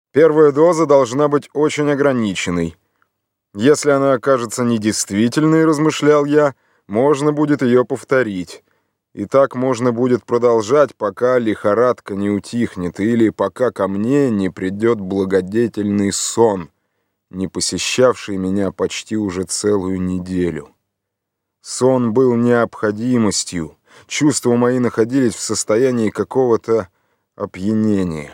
Первая доза должна быть очень ограниченной. Если она окажется недействительной, размышлял я, можно будет ее повторить. И так можно будет продолжать, пока лихорадка не утихнет или пока ко мне не придет благодетельный сон, не посещавший меня почти уже целую неделю. Сон был необходимостью, чувства мои находились в состоянии какого-то опьянения.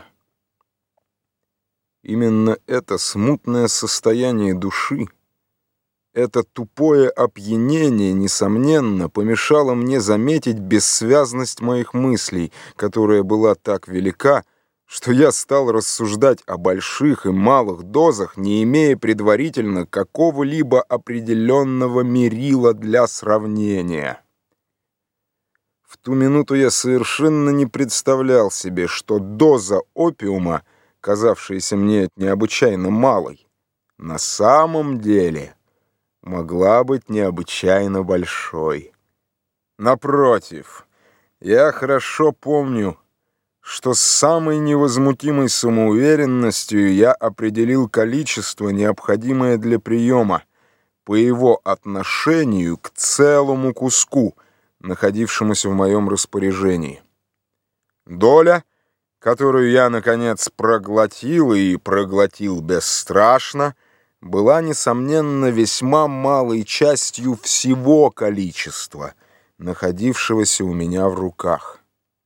Именно это смутное состояние души, это тупое опьянение, несомненно, помешало мне заметить бессвязность моих мыслей, которая была так велика, что я стал рассуждать о больших и малых дозах, не имея предварительно какого-либо определенного мерила для сравнения. В ту минуту я совершенно не представлял себе, что доза опиума, казавшаяся мне необычайно малой, на самом деле могла быть необычайно большой. Напротив, я хорошо помню, что с самой невозмутимой самоуверенностью я определил количество, необходимое для приема, по его отношению к целому куску, находившемуся в моем распоряжении. Доля, которую я, наконец, проглотил и проглотил бесстрашно, была, несомненно, весьма малой частью всего количества, находившегося у меня в руках.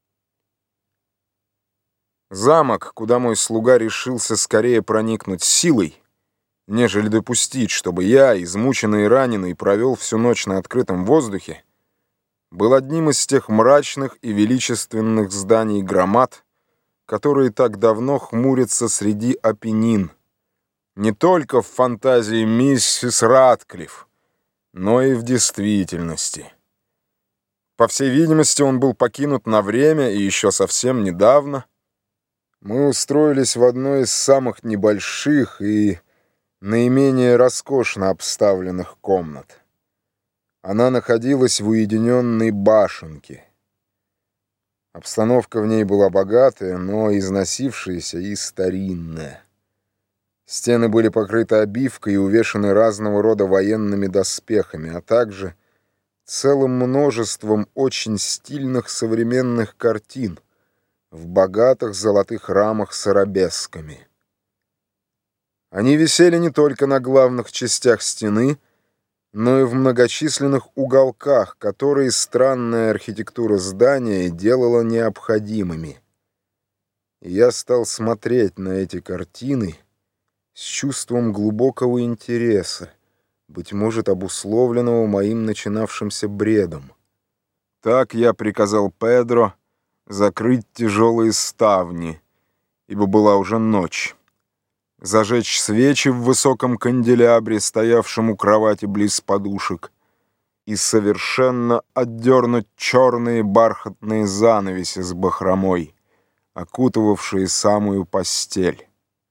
Замок, куда мой слуга решился скорее проникнуть силой, нежели допустить, чтобы я, измученный и раненый, провел всю ночь на открытом воздухе, был одним из тех мрачных и величественных зданий-громад, которые так давно хмурятся среди Апеннин, не только в фантазии миссис Ратклифф, но и в действительности. По всей видимости, он был покинут на время и еще совсем недавно. Мы устроились в одной из самых небольших и наименее роскошно обставленных комнат. Она находилась в уединенной башенке. Обстановка в ней была богатая, но износившаяся и старинная. Стены были покрыты обивкой и увешаны разного рода военными доспехами, а также целым множеством очень стильных современных картин в богатых золотых рамах с арабесками. Они висели не только на главных частях стены, но и в многочисленных уголках, которые странная архитектура здания делала необходимыми. И я стал смотреть на эти картины с чувством глубокого интереса, быть может, обусловленного моим начинавшимся бредом. Так я приказал Педро закрыть тяжелые ставни, ибо была уже ночь, зажечь свечи в высоком канделябре, стоявшем у кровати близ подушек, и совершенно отдернуть черные бархатные занавеси с бахромой, окутывавшие самую постель.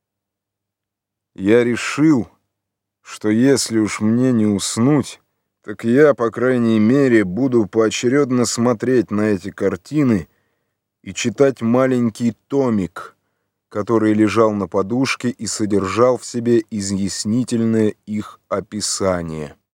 Я решил, что если уж мне не уснуть, так я, по крайней мере, буду поочередно смотреть на эти картины и читать маленький томик, который лежал на подушке и содержал в себе изъяснительное их описание.